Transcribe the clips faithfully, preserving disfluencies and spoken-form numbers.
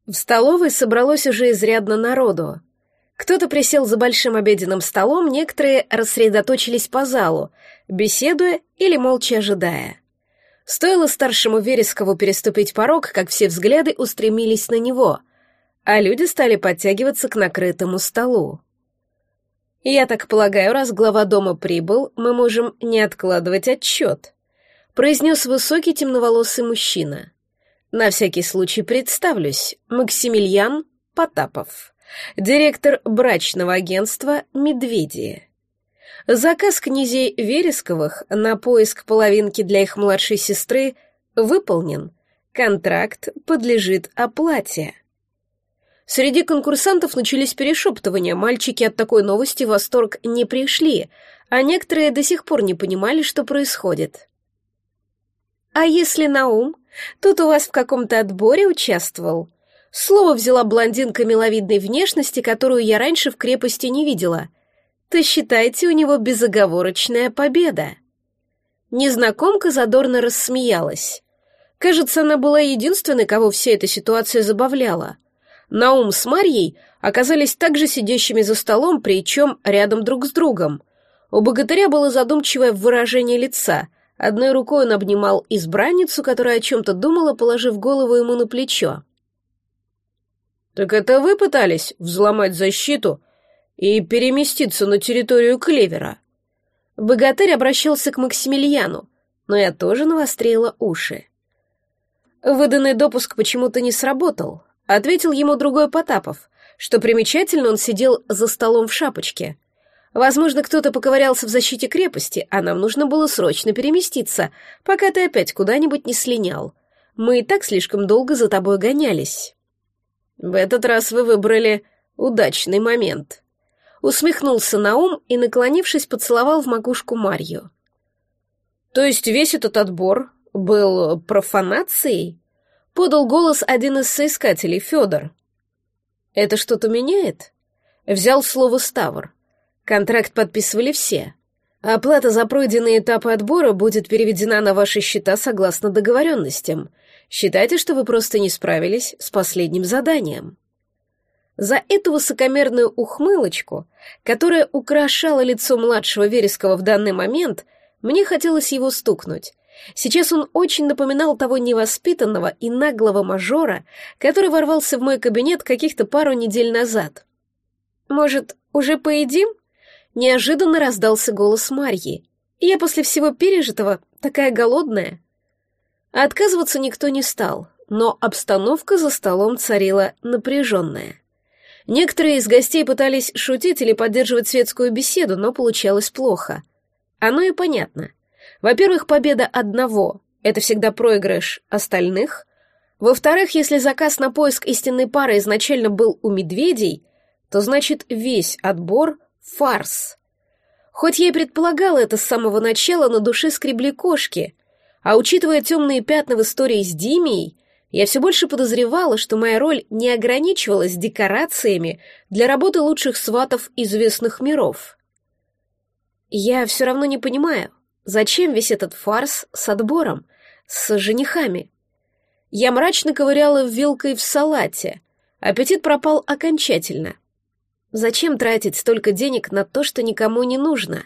В столовой собралось уже изрядно народу. Кто-то присел за большим обеденным столом, некоторые рассредоточились по залу, беседуя или молча ожидая. Стоило старшему Верескову переступить порог, как все взгляды устремились на него, а люди стали подтягиваться к накрытому столу. «Я так полагаю, раз глава дома прибыл, мы можем не откладывать отчет», произнес высокий темноволосый мужчина. «На всякий случай представлюсь, Максимилиан Потапов, директор брачного агентства «Медведи». Заказ князей Вересковых на поиск половинки для их младшей сестры выполнен, контракт подлежит оплате». Среди конкурсантов начались перешептывания, мальчики от такой новости в восторг не пришли, а некоторые до сих пор не понимали, что происходит. «А если Наум? Тут у вас в каком-то отборе участвовал?» Слово взяла блондинка миловидной внешности, которую я раньше в крепости не видела. «То считайте, у него безоговорочная победа». Незнакомка задорно рассмеялась. Кажется, она была единственной, кого вся эта ситуация забавляла. Наум с Марьей оказались также сидящими за столом, причем рядом друг с другом. У богатыря было задумчивое выражение лица. Одной рукой он обнимал избранницу, которая о чем-то думала, положив голову ему на плечо. «Так это вы пытались взломать защиту и переместиться на территорию Клевера?» Богатырь обращался к Максимилиану, но я тоже навострила уши. Выданный допуск почему-то не сработал. Ответил ему другой Потапов. Что примечательно, он сидел за столом в шапочке. Возможно, кто-то поковырялся в защите крепости, а нам нужно было срочно переместиться, пока ты опять куда-нибудь не слинял. Мы и так слишком долго за тобой гонялись. В этот раз вы выбрали удачный момент. Усмехнулся Наум и, наклонившись, поцеловал в макушку Марью. То есть весь этот отбор был профанацией? Подал голос один из соискателей, Федор. «Это что-то меняет?» Взял слово Ставр. «Контракт подписывали все. Оплата за пройденные этапы отбора будет переведена на ваши счета согласно договоренностям. Считайте, что вы просто не справились с последним заданием». За эту высокомерную ухмылочку, которая украшала лицо младшего Верескова в данный момент, мне хотелось его стукнуть. Сейчас он очень напоминал того невоспитанного и наглого мажора, который ворвался в мой кабинет каких-то пару недель назад. «Может, уже поедим?» Неожиданно раздался голос Марьи. «Я после всего пережитого такая голодная». Отказываться никто не стал, но обстановка за столом царила напряженная. Некоторые из гостей пытались шутить или поддерживать светскую беседу, но получалось плохо. Оно и понятно. Во-первых, победа одного — это всегда проигрыш остальных. Во-вторых, если заказ на поиск истинной пары изначально был у медведей, то значит весь отбор — фарс. Хоть я и предполагала это с самого начала, на душе скребли кошки, а учитывая темные пятна в истории с Димией, я все больше подозревала, что моя роль не ограничивалась декорациями для работы лучших сватов известных миров. Я все равно не понимаю, зачем весь этот фарс с отбором, с женихами? Я мрачно ковыряла вилкой в салате. Аппетит пропал окончательно. Зачем тратить столько денег на то, что никому не нужно?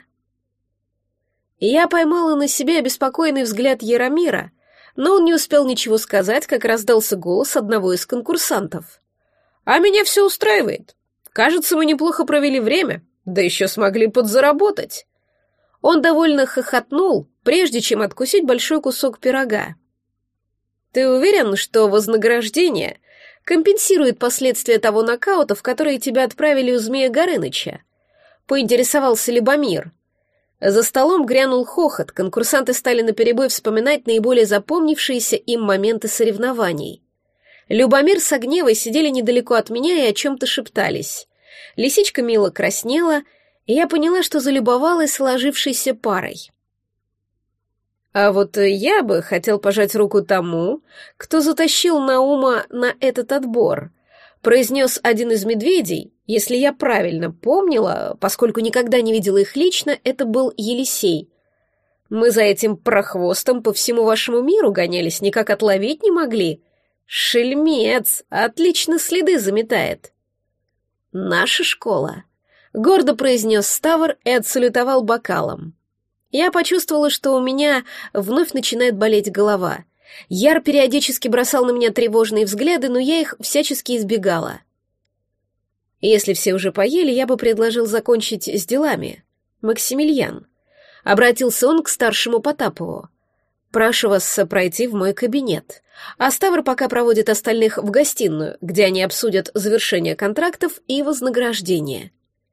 Я поймала на себе обеспокоенный взгляд Яромира, но он не успел ничего сказать, как раздался голос одного из конкурсантов. «А меня все устраивает. Кажется, мы неплохо провели время, да еще смогли подзаработать». Он довольно хохотнул, прежде чем откусить большой кусок пирога. «Ты уверен, что вознаграждение компенсирует последствия того нокаута, в который тебя отправили у Змея Горыныча?» — поинтересовался Любомир. За столом грянул хохот, конкурсанты стали наперебой вспоминать наиболее запомнившиеся им моменты соревнований. Любомир с Огневой сидели недалеко от меня и о чем-то шептались. Лисичка мило краснела, и я поняла, что залюбовалась сложившейся парой. А вот я бы хотел пожать руку тому, кто затащил Наума на этот отбор, произнес один из медведей. Если я правильно помнила, поскольку никогда не видела их лично, это был Елисей. Мы за этим прохвостом по всему вашему миру гонялись, никак отловить не могли. Шельмец, отлично следы заметает. Наша школа, гордо произнес Ставр и отсалютовал бокалом. Я почувствовала, что у меня вновь начинает болеть голова. Яр периодически бросал на меня тревожные взгляды, но я их всячески избегала. Если все уже поели, я бы предложил закончить с делами. Максимилиан. Обратился он к старшему Потапову. Прошу вас пройти в мой кабинет. А Ставр пока проводит остальных в гостиную, где они обсудят завершение контрактов и вознаграждение.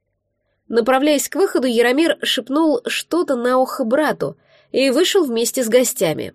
Направляясь к выходу, Яромир шепнул что-то на ухо брату и вышел вместе с гостями.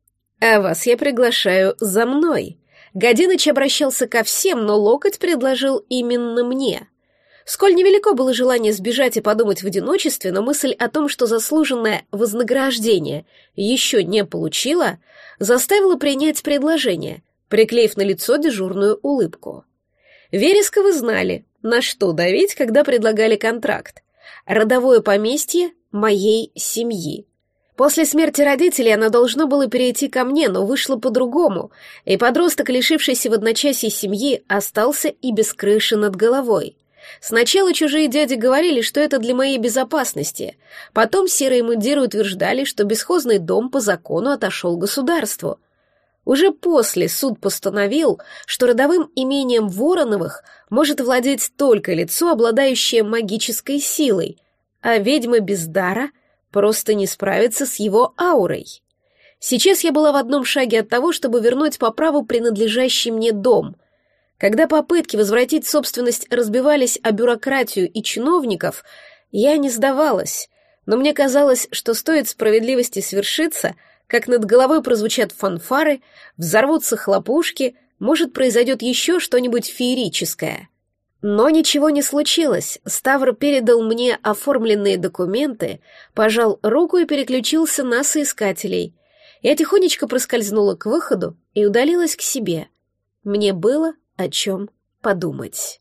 «А вас я приглашаю за мной». Годиныч обращался ко всем, но локоть предложил именно мне. Сколь невелико было желание сбежать и подумать в одиночестве, но мысль о том, что заслуженное вознаграждение еще не получила, заставила принять предложение, приклеив на лицо дежурную улыбку. Вересковы знали, на что давить, когда предлагали контракт. Родовое поместье моей семьи. После смерти родителей оно должно было перейти ко мне, но вышло по-другому, и подросток, лишившийся в одночасье семьи, остался и без крыши над головой. Сначала чужие дяди говорили, что это для моей безопасности, потом серые мундиры утверждали, что бесхозный дом по закону отошел государству. Уже после суд постановил, что родовым имением Вороновых может владеть только лицо, обладающее магической силой, а ведьма без дара просто не справится с его аурой. Сейчас я была в одном шаге от того, чтобы вернуть по праву принадлежащий мне дом. Когда попытки возвратить собственность разбивались о бюрократию и чиновников, я не сдавалась, но мне казалось, что стоит справедливости свершиться, как над головой прозвучат фанфары, взорвутся хлопушки, может, произойдет еще что-нибудь феерическое. Но ничего не случилось. Ставр передал мне оформленные документы, пожал руку и переключился на соискателей. Я тихонечко проскользнула к выходу и удалилась к себе. Мне было о чем подумать.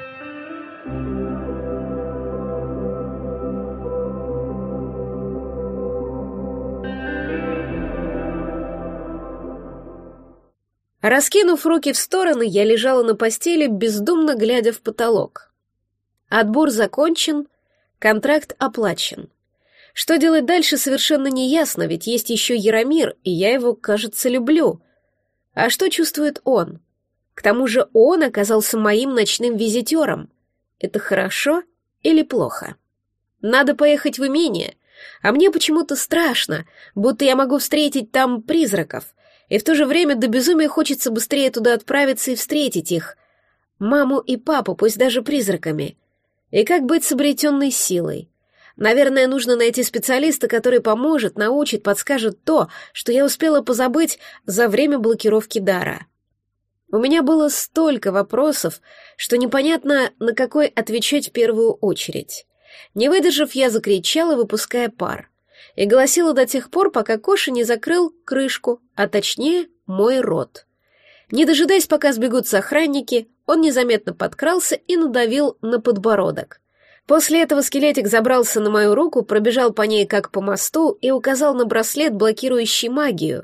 Раскинув руки в стороны, я лежала на постели, бездумно глядя в потолок. Отбор закончен, контракт оплачен. Что делать дальше, совершенно неясно, ведь есть еще Яромир, и я его, кажется, люблю. А что чувствует он? К тому же он оказался моим ночным визитером. Это хорошо или плохо? Надо поехать в имение, а мне почему-то страшно, будто я могу встретить там призраков, и в то же время до безумия хочется быстрее туда отправиться и встретить их. Маму и папу, пусть даже призраками. И как быть с обретенной силой? Наверное, нужно найти специалиста, который поможет, научит, подскажет то, что я успела позабыть за время блокировки дара. У меня было столько вопросов, что непонятно, на какой отвечать в первую очередь. Не выдержав, я закричала, выпуская пар, и голосила до тех пор, пока Коша не закрыл крышку, а точнее мой рот. Не дожидаясь, пока сбегутся охранники, он незаметно подкрался и надавил на подбородок. После этого скелетик забрался на мою руку, пробежал по ней как по мосту и указал на браслет, блокирующий магию.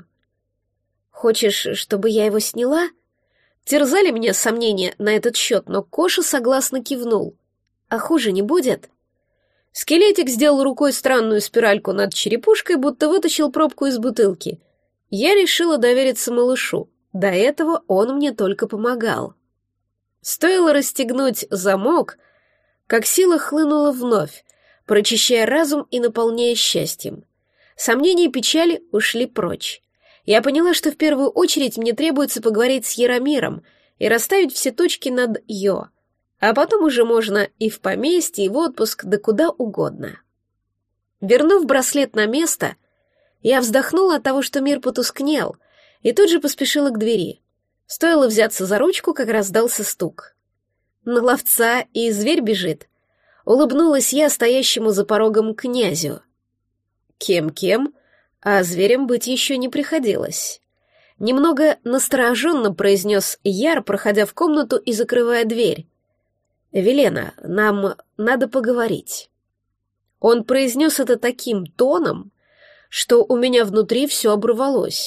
«Хочешь, чтобы я его сняла?» Терзали меня сомнения на этот счет, но Коша согласно кивнул. «А хуже не будет?» Скелетик сделал рукой странную спиральку над черепушкой, будто вытащил пробку из бутылки. Я решила довериться малышу. До этого он мне только помогал. Стоило расстегнуть замок, как сила хлынула вновь, прочищая разум и наполняя счастьем. Сомнения и печали ушли прочь. Я поняла, что в первую очередь мне требуется поговорить с Яромиром и расставить все точки над «ё». А потом уже можно и в поместье, и в отпуск, да куда угодно. Вернув браслет на место, я вздохнула от того, что мир потускнел, и тут же поспешила к двери. Стоило взяться за ручку, как раздался стук. На ловца и зверь бежит. Улыбнулась я стоящему за порогом князю. Кем-кем, а зверем быть еще не приходилось. Немного настороженно произнес Яр, проходя в комнату и закрывая дверь. «Велена, нам надо поговорить». Он произнес это таким тоном, что у меня внутри все оборвалось.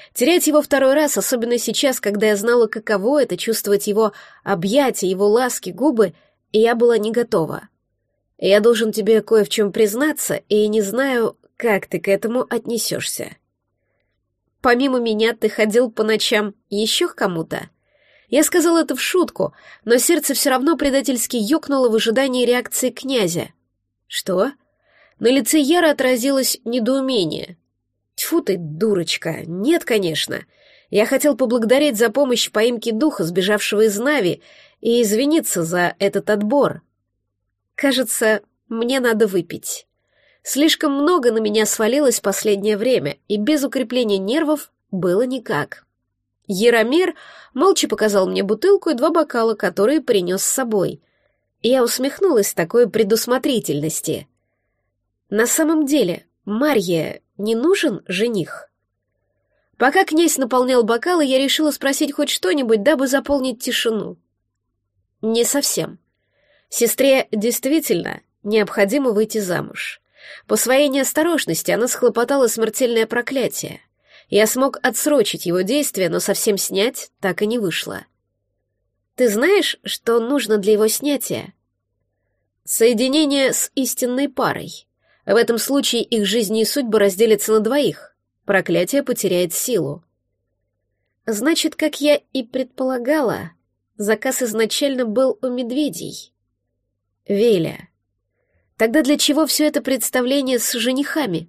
Терять его второй раз, особенно сейчас, когда я знала, каково это — чувствовать его объятия, его ласки, губы, и я была не готова. Я должен тебе кое в чем признаться, и не знаю, как ты к этому отнесешься. Помимо меня ты ходил по ночам еще к кому-то? Я сказала это в шутку, но сердце все равно предательски ёкнуло в ожидании реакции князя. Что? На лице Яры отразилось недоумение. Тьфу ты, дурочка, нет, конечно. Я хотел поблагодарить за помощь в поимке духа, сбежавшего из Нави, и извиниться за этот отбор. Кажется, мне надо выпить. Слишком много на меня свалилось в последнее время, и без укрепления нервов было никак. Яромир молча показал мне бутылку и два бокала, которые принес с собой. Я усмехнулась такой предусмотрительности. На самом деле, Марье не нужен жених? Пока князь наполнял бокалы, я решила спросить хоть что-нибудь, дабы заполнить тишину. Не совсем. Сестре действительно необходимо выйти замуж. По своей неосторожности она схлопотала смертельное проклятие. Я смог отсрочить его действие, но совсем снять так и не вышло. Ты знаешь, что нужно для его снятия? Соединение с истинной парой. В этом случае их жизни и судьбы разделятся на двоих. Проклятие потеряет силу. Значит, как я и предполагала, заказ изначально был у медведей. Веля. Тогда для чего все это представление с женихами?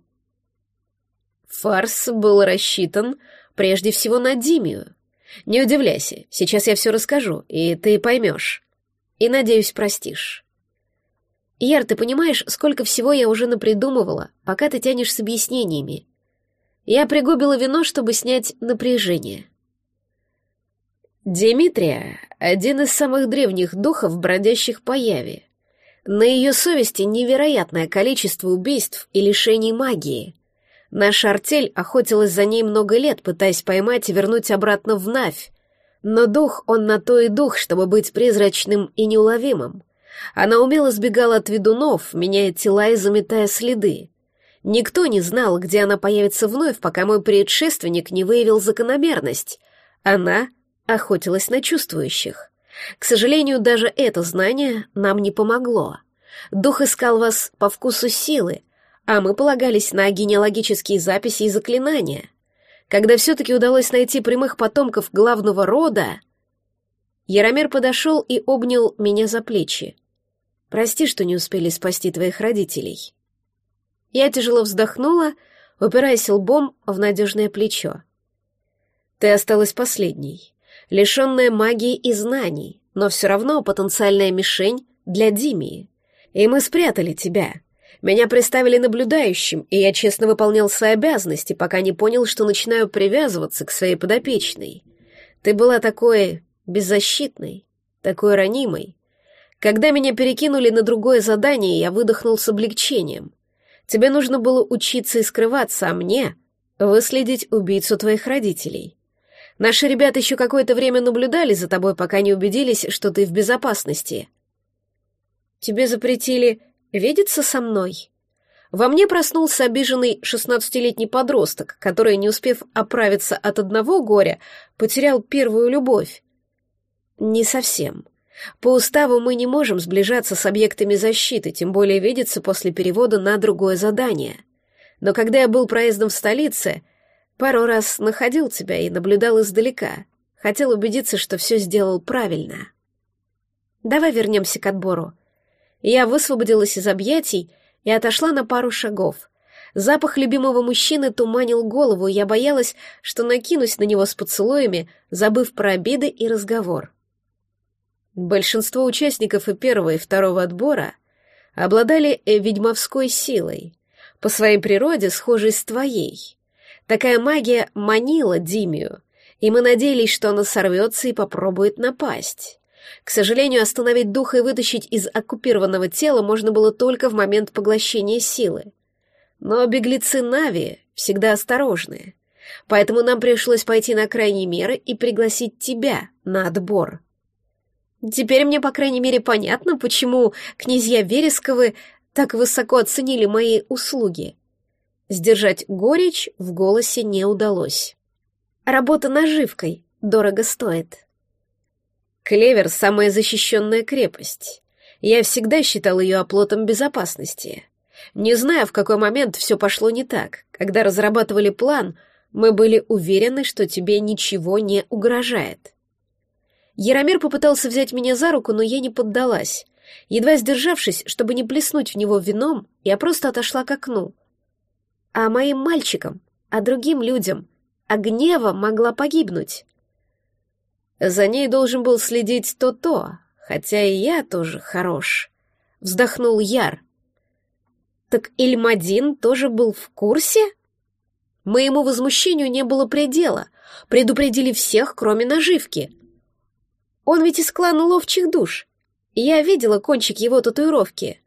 Фарс был рассчитан прежде всего на Димию. Не удивляйся, сейчас я все расскажу, и ты поймешь. И, надеюсь, простишь. Яр, ты понимаешь, сколько всего я уже напридумывала, пока ты тянешь с объяснениями. Я пригубила вино, чтобы снять напряжение. Димитрия — один из самых древних духов, бродящих по Яве. На ее совести невероятное количество убийств и лишений магии. Наша артель охотилась за ней много лет, пытаясь поймать и вернуть обратно в Навь. Но дух, он на то и дух, чтобы быть призрачным и неуловимым. Она умело сбегала от ведунов, меняя тела и заметая следы. Никто не знал, где она появится вновь, пока мой предшественник не выявил закономерность. Она охотилась на чувствующих. К сожалению, даже это знание нам не помогло. Дух искал вас по вкусу силы, а мы полагались на генеалогические записи и заклинания. Когда все-таки удалось найти прямых потомков главного рода... Яромир подошел и обнял меня за плечи. «Прости, что не успели спасти твоих родителей». Я тяжело вздохнула, упираясь лбом в надежное плечо. «Ты осталась последней, лишенная магии и знаний, но все равно потенциальная мишень для Димии. И мы спрятали тебя. Меня приставили наблюдающим, и я честно выполнял свои обязанности, пока не понял, что начинаю привязываться к своей подопечной. Ты была такой беззащитной, такой ранимой. Когда меня перекинули на другое задание, я выдохнул с облегчением. Тебе нужно было учиться и скрываться, а мне — выследить убийцу твоих родителей. Наши ребята еще какое-то время наблюдали за тобой, пока не убедились, что ты в безопасности. Тебе запретили видеться со мной? Во мне проснулся обиженный шестнадцатилетний подросток, который, не успев оправиться от одного горя, потерял первую любовь. Не совсем. По уставу мы не можем сближаться с объектами защиты, тем более видеться после перевода на другое задание. Но когда я был проездом в столице, пару раз находил тебя и наблюдал издалека. Хотел убедиться, что все сделал правильно. Давай вернемся к отбору. Я высвободилась из объятий и отошла на пару шагов. Запах любимого мужчины туманил голову, и я боялась, что накинусь на него с поцелуями, забыв про обиды и разговор. Большинство участников и первого, и второго отбора обладали ведьмовской силой, по своей природе схожей с твоей. Такая магия манила Димию, и мы надеялись, что она сорвется и попробует напасть. К сожалению, остановить духа и вытащить из оккупированного тела можно было только в момент поглощения силы. Но беглецы Нави всегда осторожны, поэтому нам пришлось пойти на крайние меры и пригласить тебя на отбор. Теперь мне, по крайней мере, понятно, почему князья Вересковы так высоко оценили мои услуги. Сдержать горечь в голосе не удалось. Работа наживкой дорого стоит. Клевер — самая защищенная крепость. Я всегда считал ее оплотом безопасности. Не знаю, в какой момент все пошло не так. Когда разрабатывали план, мы были уверены, что тебе ничего не угрожает. Яромир попытался взять меня за руку, но я не поддалась. Едва сдержавшись, чтобы не плеснуть в него вином, я просто отошла к окну. А моим мальчикам, а другим людям, а гнева могла погибнуть. За ней должен был следить То-То, хотя и я тоже хорош. Вздохнул Яр. Так Ильмадин тоже был в курсе? Моему возмущению не было предела. Предупредили всех, кроме наживки. Он ведь из клана ловчих душ. Я видела кончик его татуировки.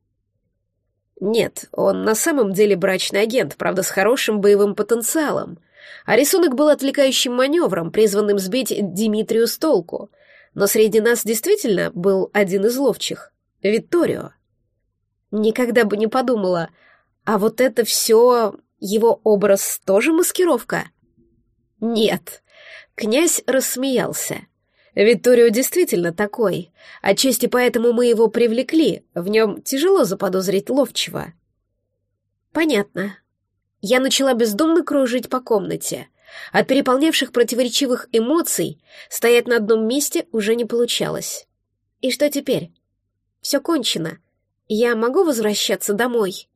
Нет, он на самом деле брачный агент, правда, с хорошим боевым потенциалом. А рисунок был отвлекающим маневром, призванным сбить Димитрию с толку. Но среди нас действительно был один из ловчих — Витторио. Никогда бы не подумала, а вот это все его образ тоже маскировка? Нет. Князь рассмеялся. Витторио действительно такой, отчасти поэтому мы его привлекли, в нем тяжело заподозрить ловчего. Понятно. Я начала бездумно кружить по комнате. От переполнявших противоречивых эмоций стоять на одном месте уже не получалось. И что теперь? Все кончено. Я могу возвращаться домой?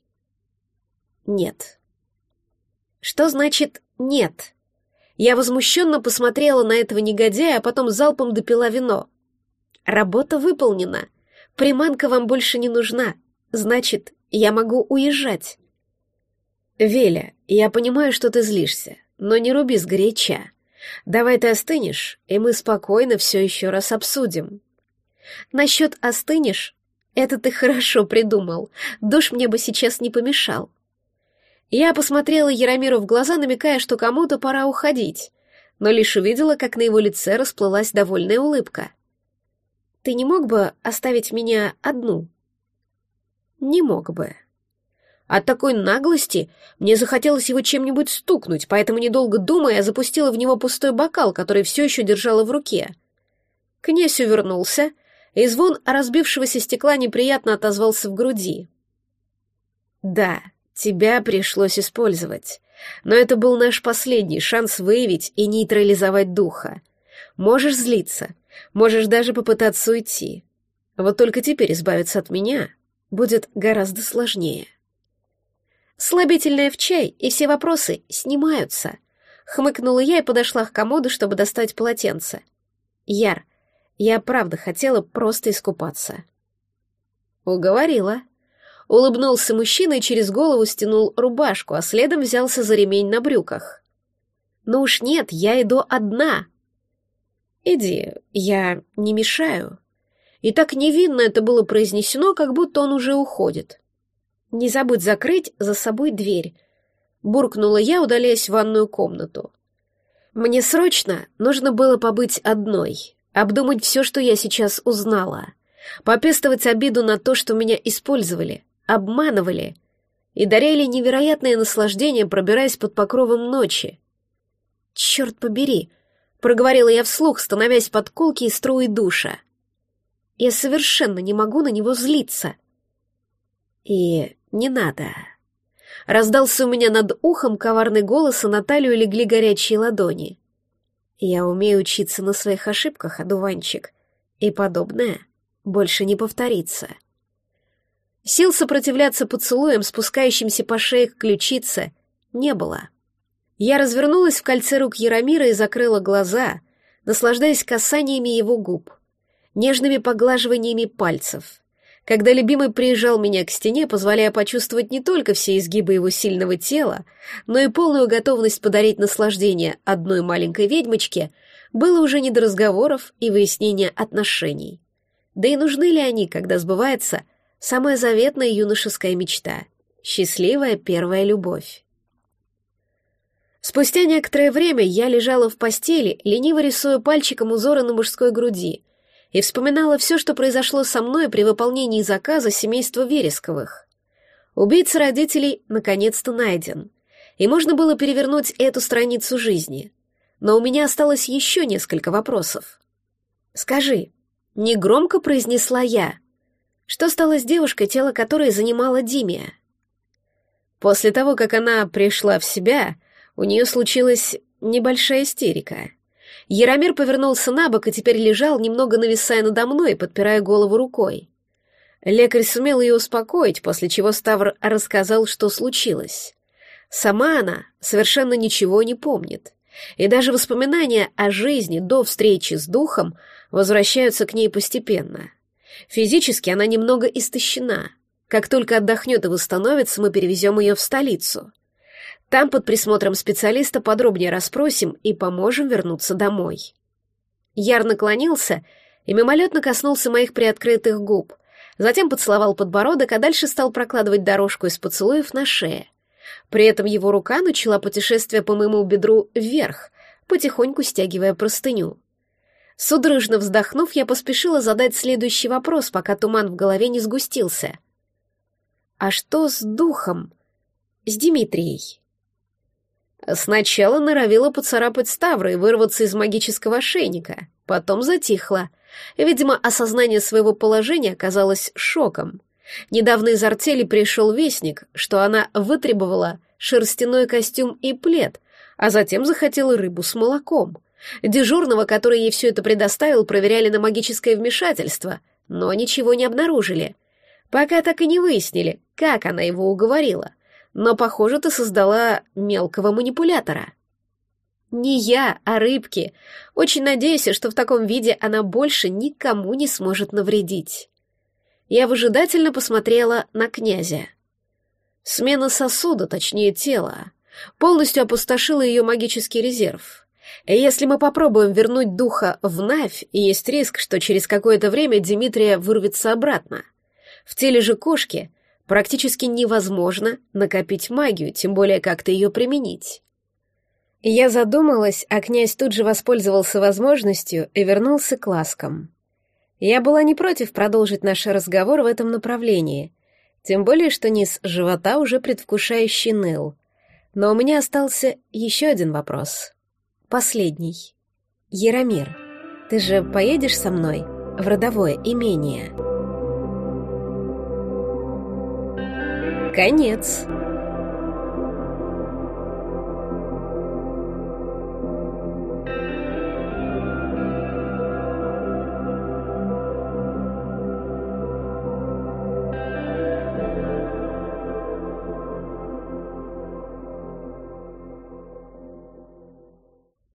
Нет. Что значит «нет»? Я возмущенно посмотрела на этого негодяя, а потом залпом допила вино. Работа выполнена. Приманка вам больше не нужна. Значит, я могу уезжать. Веля, я понимаю, что ты злишься, но не руби сгоряча. Давай ты остынешь, и мы спокойно все еще раз обсудим. Насчет остынешь? Это ты хорошо придумал. Душ мне бы сейчас не помешал. Я посмотрела Яромиру в глаза, намекая, что кому-то пора уходить, но лишь увидела, как на его лице расплылась довольная улыбка. «Ты не мог бы оставить меня одну?» «Не мог бы». От такой наглости мне захотелось его чем-нибудь стукнуть, поэтому, недолго думая, я запустила в него пустой бокал, который все еще держала в руке. Князь увернулся, и звон разбившегося стекла неприятно отозвался в груди. «Да, тебя пришлось использовать, но это был наш последний шанс выявить и нейтрализовать духа. Можешь злиться, можешь даже попытаться уйти. Вот только теперь избавиться от меня будет гораздо сложнее». «Слабительное в чай, и все вопросы снимаются», — хмыкнула я и подошла к комоду, чтобы достать полотенце. «Яр, я правда хотела просто искупаться». «Уговорила». Улыбнулся мужчина и через голову стянул рубашку, а следом взялся за ремень на брюках. «Ну уж нет, я иду одна». «Иди, я не мешаю». И так невинно это было произнесено, как будто он уже уходит. «Не забудь закрыть за собой дверь», — буркнула я, удаляясь в ванную комнату. Мне срочно нужно было побыть одной, обдумать все, что я сейчас узнала, попестовать обиду на то, что меня использовали, обманывали и дарили невероятное наслаждение, пробираясь под покровом ночи. «Черт побери», — проговорила я вслух, становясь под колки и струи душа. «Я совершенно не могу на него злиться». «И не надо». Раздался у меня над ухом коварный голос, и на талию легли горячие ладони. «Я умею учиться на своих ошибках, одуванчик, и подобное больше не повторится». Сил сопротивляться поцелуям, спускающимся по шее к ключице, не было. Я развернулась в кольце рук Яромира и закрыла глаза, наслаждаясь касаниями его губ, нежными поглаживаниями пальцев. Когда любимый прижал меня к стене, позволяя почувствовать не только все изгибы его сильного тела, но и полную готовность подарить наслаждение одной маленькой ведьмочке, было уже не до разговоров и выяснения отношений. Да и нужны ли они, когда сбывается самая заветная юношеская мечта — счастливая первая любовь? Спустя некоторое время я лежала в постели, лениво рисуя пальчиком узоры на мужской груди, и вспоминала все, что произошло со мной при выполнении заказа семейства Вересковых. Убийца родителей наконец-то найден, и можно было перевернуть эту страницу жизни. но у меня осталось еще несколько вопросов. «Скажи», — негромко произнесла я, что стало с девушкой, тело которой занимала Димия? После того, как она пришла в себя, у нее случилась небольшая истерика. Яромир повернулся на бок и теперь лежал, немного нависая надо мной, подпирая голову рукой. Лекарь сумел ее успокоить, после чего Ставр рассказал, что случилось. Сама она совершенно ничего не помнит, и даже воспоминания о жизни до встречи с духом возвращаются к ней постепенно. Физически она немного истощена. Как только отдохнет и восстановится, мы перевезем ее в столицу. Там под присмотром специалиста подробнее расспросим и поможем вернуться домой. Яр наклонился и мимолетно коснулся моих приоткрытых губ, затем поцеловал подбородок, а дальше стал прокладывать дорожку из поцелуев на шее. При этом его рука начала путешествие по моему бедру вверх, потихоньку стягивая простыню. Судорожно вздохнув, я поспешила задать следующий вопрос, пока туман в голове не сгустился. «А что с духом? С Димитрией?» Сначала норовила поцарапать Ставра и вырваться из магического ошейника, потом затихла. Видимо, осознание своего положения оказалось шоком. Недавно из артели пришел вестник, что она вытребовала шерстяной костюм и плед, а затем захотела рыбу с молоком. Дежурного, который ей все это предоставил, проверяли на магическое вмешательство, но ничего не обнаружили. Пока так и не выяснили, как она его уговорила. Но, похоже, ты создала мелкого манипулятора. Не я, а рыбки. Очень надеюсь, что в таком виде она больше никому не сможет навредить. Я выжидательно посмотрела на князя. Смена сосуда, точнее тела, полностью опустошила ее магический резерв. И если мы попробуем вернуть духа в Навь, есть риск, что через какое-то время Димитрия вырвется обратно. В теле же кошки практически невозможно накопить магию, тем более как-то ее применить. Я задумалась, а князь тут же воспользовался возможностью и вернулся к ласкам. Я была не против продолжить наш разговор в этом направлении, тем более что низ живота уже предвкушающе ныл. Но у меня остался еще один вопрос. Последний. Яромир, ты же поедешь со мной в родовое имение? Конец.